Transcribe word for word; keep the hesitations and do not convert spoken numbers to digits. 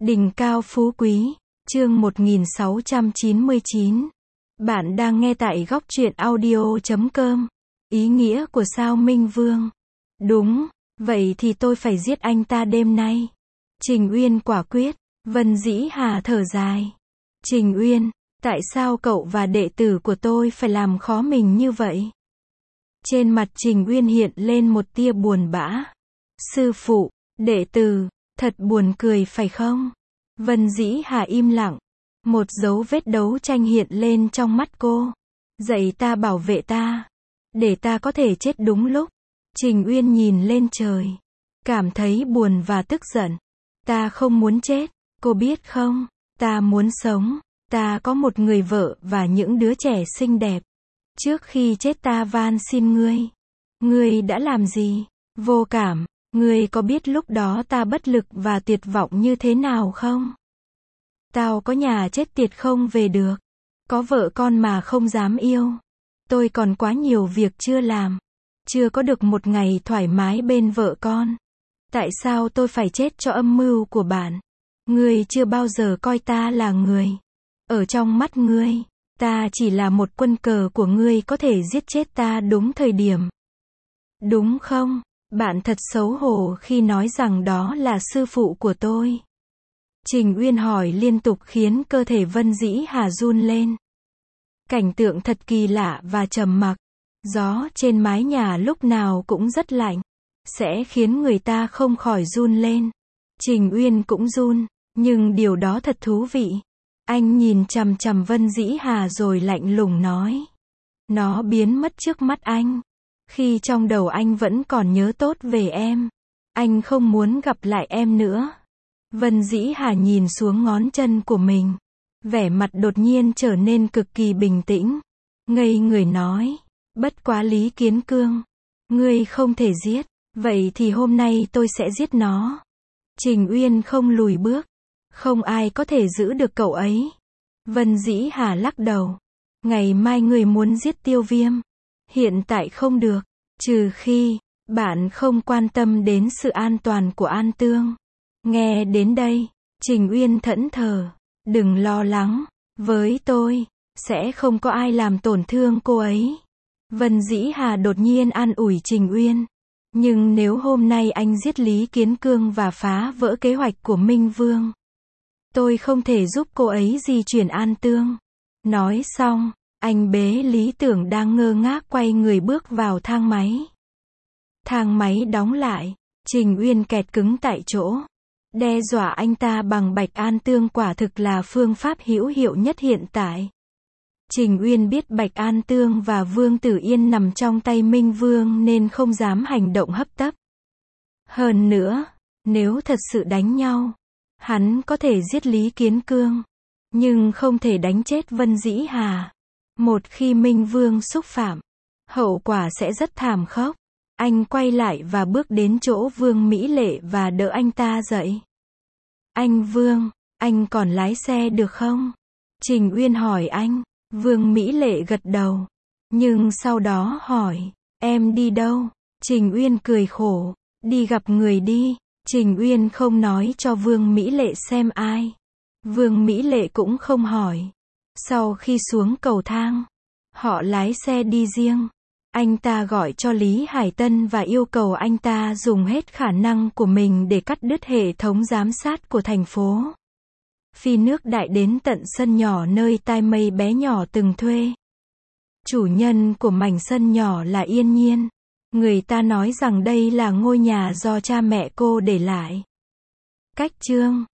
Đỉnh cao phú quý, chương một nghìn sáu trăm chín mươi chín. Bạn đang nghe tại góc truyện audio chấm com. Ý nghĩa của sao Minh Vương. Đúng, vậy thì tôi phải giết anh ta đêm nay. Trình Uyên quả quyết. Vân Dĩ Hà thở dài. Trình Uyên, tại sao cậu và đệ tử của tôi phải làm khó mình như vậy? Trên mặt Trình Uyên hiện lên một tia buồn bã. Sư phụ, đệ tử, thật buồn cười phải không? Vân Dĩ Hà im lặng. Một dấu vết đấu tranh hiện lên trong mắt cô. Dạy ta bảo vệ ta. Để ta có thể chết đúng lúc. Trình Uyên nhìn lên trời. Cảm thấy buồn và tức giận. Ta không muốn chết. Cô biết không? Ta muốn sống. Ta có một người vợ và những đứa trẻ xinh đẹp. Trước khi chết ta van xin ngươi. Ngươi đã làm gì? Vô cảm. Ngươi có biết lúc đó ta bất lực và tuyệt vọng như thế nào không? Tao có nhà chết tiệt không về được. Có vợ con mà không dám yêu. Tôi còn quá nhiều việc chưa làm. Chưa có được một ngày thoải mái bên vợ con. Tại sao tôi phải chết cho âm mưu của bạn? Ngươi chưa bao giờ coi ta là người. Ở trong mắt ngươi, ta chỉ là một quân cờ của ngươi có thể giết chết ta đúng thời điểm. Đúng không? Bạn thật xấu hổ khi nói rằng đó là sư phụ của tôi. Trình Uyên hỏi liên tục khiến cơ thể Vân Dĩ Hà run lên. Cảnh tượng thật kỳ lạ và trầm mặc. Gió trên mái nhà lúc nào cũng rất lạnh. Sẽ khiến người ta không khỏi run lên. Trình Uyên cũng run. Nhưng điều đó thật thú vị. Anh nhìn chằm chằm Vân Dĩ Hà rồi lạnh lùng nói. Nó biến mất trước mắt anh. Khi trong đầu anh vẫn còn nhớ tốt về em. Anh không muốn gặp lại em nữa. Vân Dĩ Hà nhìn xuống ngón chân của mình. Vẻ mặt đột nhiên trở nên cực kỳ bình tĩnh. Ngây người nói. Bất quá Lý Kiến Cương. Ngươi không thể giết. Vậy thì hôm nay tôi sẽ giết nó. Trình Uyên không lùi bước. Không ai có thể giữ được cậu ấy. Vân Dĩ Hà lắc đầu. Ngày mai ngươi muốn giết Tiêu Viêm. Hiện tại không được. Trừ khi, bạn không quan tâm đến sự an toàn của An Tương. Nghe đến đây, Trình Uyên thẫn thờ. Đừng lo lắng. Với tôi, sẽ không có ai làm tổn thương cô ấy. Vân Dĩ Hà đột nhiên an ủi Trình Uyên. Nhưng nếu hôm nay anh giết Lý Kiến Cương và phá vỡ kế hoạch của Minh Vương, tôi không thể giúp cô ấy di chuyển An Tương. Nói xong, anh bế Lý Tưởng đang ngơ ngác quay người bước vào thang máy. Thang máy đóng lại. Trình Uyên kẹt cứng tại chỗ. Đe dọa anh ta bằng Bạch An Tương quả thực là phương pháp hữu hiệu nhất hiện tại. Trình Uyên biết Bạch An Tương và Vương Tử Yên nằm trong tay Minh Vương nên không dám hành động hấp tấp. Hơn nữa, nếu thật sự đánh nhau, hắn có thể giết Lý Kiến Cương, nhưng không thể đánh chết Vân Dĩ Hà. Một khi Minh Vương xúc phạm, hậu quả sẽ rất thảm khốc. Anh quay lại và bước đến chỗ Vương Mỹ Lệ và đỡ anh ta dậy. Anh Vương, anh còn lái xe được không? Trình Uyên hỏi anh. Vương Mỹ Lệ gật đầu. Nhưng sau đó hỏi, em đi đâu? Trình Uyên cười khổ. Đi gặp người đi. Trình Uyên không nói cho Vương Mỹ Lệ xem ai. Vương Mỹ Lệ cũng không hỏi. Sau khi xuống cầu thang, họ lái xe đi riêng. Anh ta gọi cho Lý Hải Tân và yêu cầu anh ta dùng hết khả năng của mình để cắt đứt hệ thống giám sát của thành phố. Phi nước đại đến tận sân nhỏ nơi Tai Mây bé nhỏ từng thuê. Chủ nhân của mảnh sân nhỏ là Yên Nhiên. Người ta nói rằng đây là ngôi nhà do cha mẹ cô để lại. Cách chương